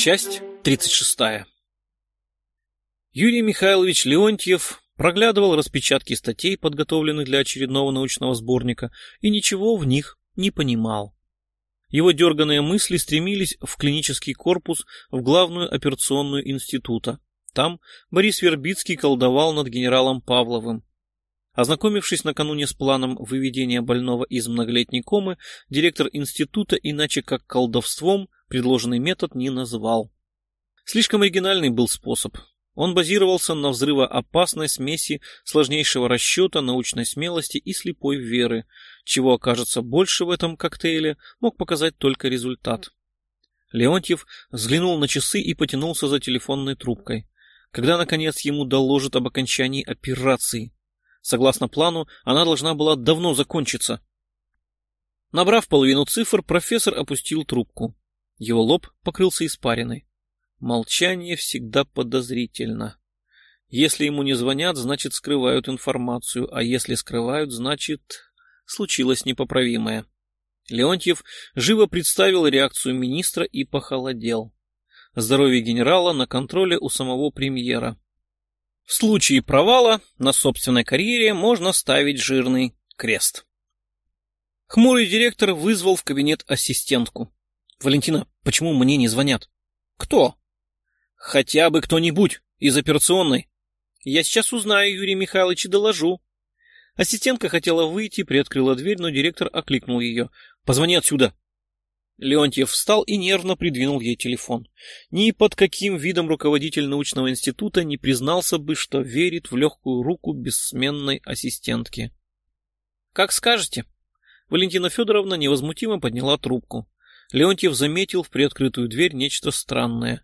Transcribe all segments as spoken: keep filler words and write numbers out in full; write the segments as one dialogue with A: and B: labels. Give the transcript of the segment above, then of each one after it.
A: Часть тридцать шестая. Юрий Михайлович Леонтьев проглядывал распечатки статей, подготовленных для очередного научного сборника, и ничего в них не понимал. Его дерганые мысли стремились в клинический корпус, в главную операционную института. Там Борис Вербицкий колдовал над генералом Павловым. Ознакомившись накануне с планом выведения больного из многолетней комы, директор института иначе как колдовством предложенный метод не назвал. Слишком оригинальный был способ. Он базировался на взрывоопасной смеси сложнейшего расчета, научной смелости и слепой веры. Чего окажется больше в этом коктейле, мог показать только результат. Леонтьев взглянул на часы и потянулся за телефонной трубкой. Когда, наконец, ему доложат об окончании операции? Согласно плану, она должна была давно закончиться. Набрав половину цифр, профессор опустил трубку. Его лоб покрылся испариной. Молчание всегда подозрительно. Если ему не звонят, значит скрывают информацию, а если скрывают, значит случилось непоправимое. Леонтьев живо представил реакцию министра и похолодел. Здоровье генерала на контроле у самого премьера. В случае провала на собственной карьере можно ставить жирный крест. Хмурый директор вызвал в кабинет ассистентку. «Валентина, почему мне не звонят?» «Кто?» «Хотя бы кто-нибудь из операционной». «Я сейчас узнаю, Юрий Михайлович, и доложу». Ассистентка хотела выйти, приоткрыла дверь, но директор окликнул ее. «Позвони отсюда». Леонтьев встал и нервно придвинул ей телефон. Ни под каким видом руководитель научного института не признался бы, что верит в легкую руку бессменной ассистентки. «Как скажете». Валентина Федоровна невозмутимо подняла трубку. Леонтьев заметил в приоткрытую дверь нечто странное.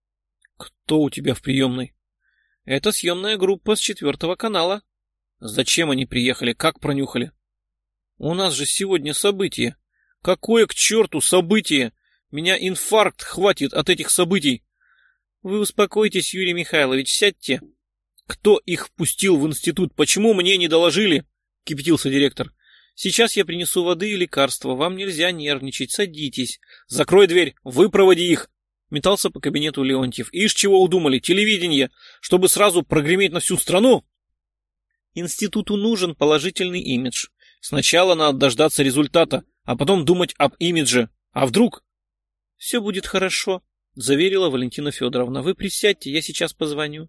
A: «Кто у тебя в приемной?» «Это съемная группа с четвертого канала». «Зачем они приехали? Как пронюхали?» «У нас же сегодня событие». «Какое к черту событие? Меня инфаркт хватит от этих событий!» «Вы успокойтесь, Юрий Михайлович, сядьте». «Кто их впустил в институт? Почему мне не доложили?» — кипятился директор. «Сейчас я принесу воды и лекарства. Вам нельзя нервничать. Садитесь». «Закрой дверь! Выпроводи их!» Метался по кабинету Леонтьев. «Ишь, чего удумали? Телевидение! Чтобы сразу прогреметь на всю страну!» «Институту нужен положительный имидж. Сначала надо дождаться результата, а потом думать об имидже. А вдруг?» «Все будет хорошо», — заверила Валентина Федоровна. «Вы присядьте, я сейчас позвоню».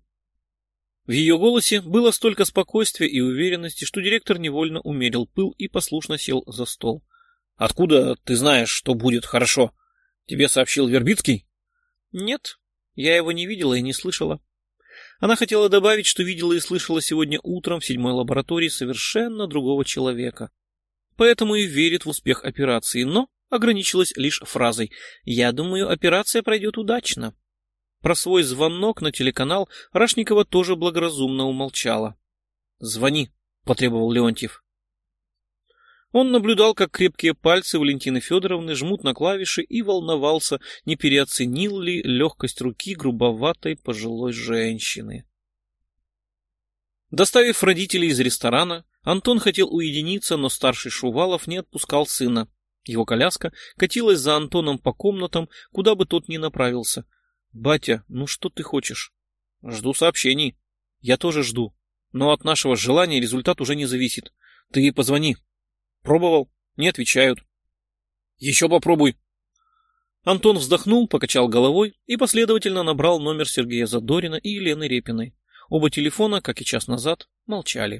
A: В ее голосе было столько спокойствия и уверенности, что директор невольно умерил пыл и послушно сел за стол. «Откуда ты знаешь, что будет хорошо? Тебе сообщил Вербицкий?» «Нет, я его не видела и не слышала». Она хотела добавить, что видела и слышала сегодня утром в седьмой лаборатории совершенно другого человека. Поэтому и верит в успех операции, но ограничилась лишь фразой «Я думаю, операция пройдет удачно». Про свой звонок на телеканал Рашникова тоже благоразумно умолчала. «Звони», — потребовал Леонтьев. Он наблюдал, как крепкие пальцы Валентины Федоровны жмут на клавиши, и волновался, не переоценил ли легкость руки грубоватой пожилой женщины. Доставив родителей из ресторана, Антон хотел уединиться, но старший Шувалов не отпускал сына. Его коляска катилась за Антоном по комнатам, куда бы тот ни направился. «Батя, ну что ты хочешь?» «Жду сообщений». «Я тоже жду. Но от нашего желания результат уже не зависит. Ты позвони». «Пробовал? Не отвечают». «Еще попробуй». Антон вздохнул, покачал головой и последовательно набрал номер Сергея Задорина и Елены Репиной. Оба телефона, как и час назад, молчали.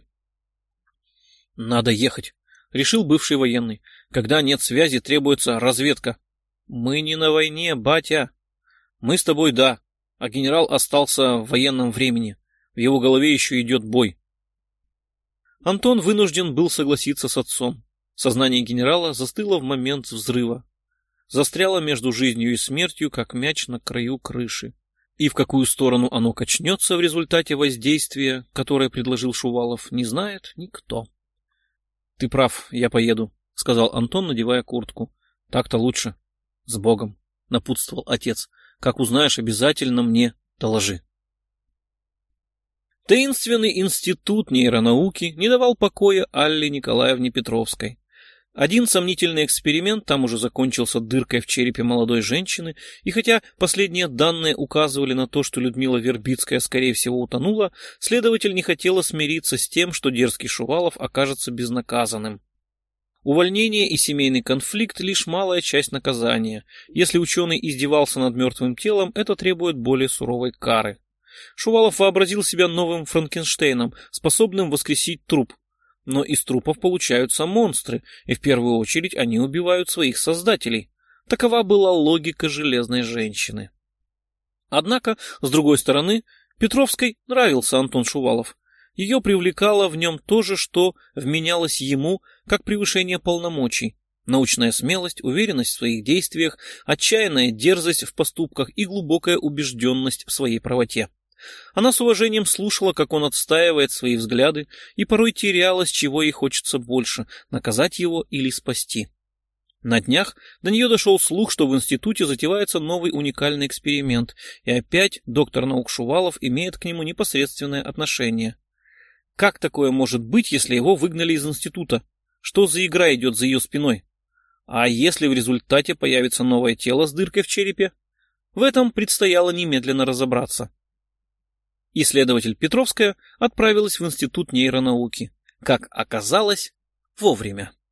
A: «Надо ехать», — решил бывший военный. «Когда нет связи, требуется разведка». «Мы не на войне, батя». «Мы с тобой, да, а генерал остался в военном времени. В его голове еще идет бой». Антон вынужден был согласиться с отцом. Сознание генерала застыло в момент взрыва. Застряло между жизнью и смертью, как мяч на краю крыши. И в какую сторону оно качнется в результате воздействия, которое предложил Шувалов, не знает никто. «Ты прав, я поеду», — сказал Антон, надевая куртку. «Так-то лучше. С Богом», — напутствовал отец. «Как узнаешь, обязательно мне доложи». Таинственный институт нейронауки не давал покоя Алле Николаевне Петровской. Один сомнительный эксперимент там уже закончился дыркой в черепе молодой женщины, и хотя последние данные указывали на то, что Людмила Вербицкая, скорее всего, утонула, следователь не хотела смириться с тем, что дерзкий Шувалов окажется безнаказанным. Увольнение и семейный конфликт – лишь малая часть наказания. Если ученый издевался над мертвым телом, это требует более суровой кары. Шувалов вообразил себя новым Франкенштейном, способным воскресить труп. Но из трупов получаются монстры, и в первую очередь они убивают своих создателей. Такова была логика железной женщины. Однако, с другой стороны, Петровской нравился Антон Шувалов. Ее привлекало в нем то же, что вменялось ему, как превышение полномочий. Научная смелость, уверенность в своих действиях, отчаянная дерзость в поступках и глубокая убежденность в своей правоте. Она с уважением слушала, как он отстаивает свои взгляды, и порой терялась, чего ей хочется больше – наказать его или спасти. На днях до нее дошел слух, что в институте затевается новый уникальный эксперимент, и опять доктор наук Шувалов имеет к нему непосредственное отношение. Как такое может быть, если его выгнали из института? Что за игра идет за ее спиной? А если в результате появится новое тело с дыркой в черепе? В этом предстояло немедленно разобраться. Исследователь Петровская отправилась в Институт нейронауки. Как оказалось, вовремя.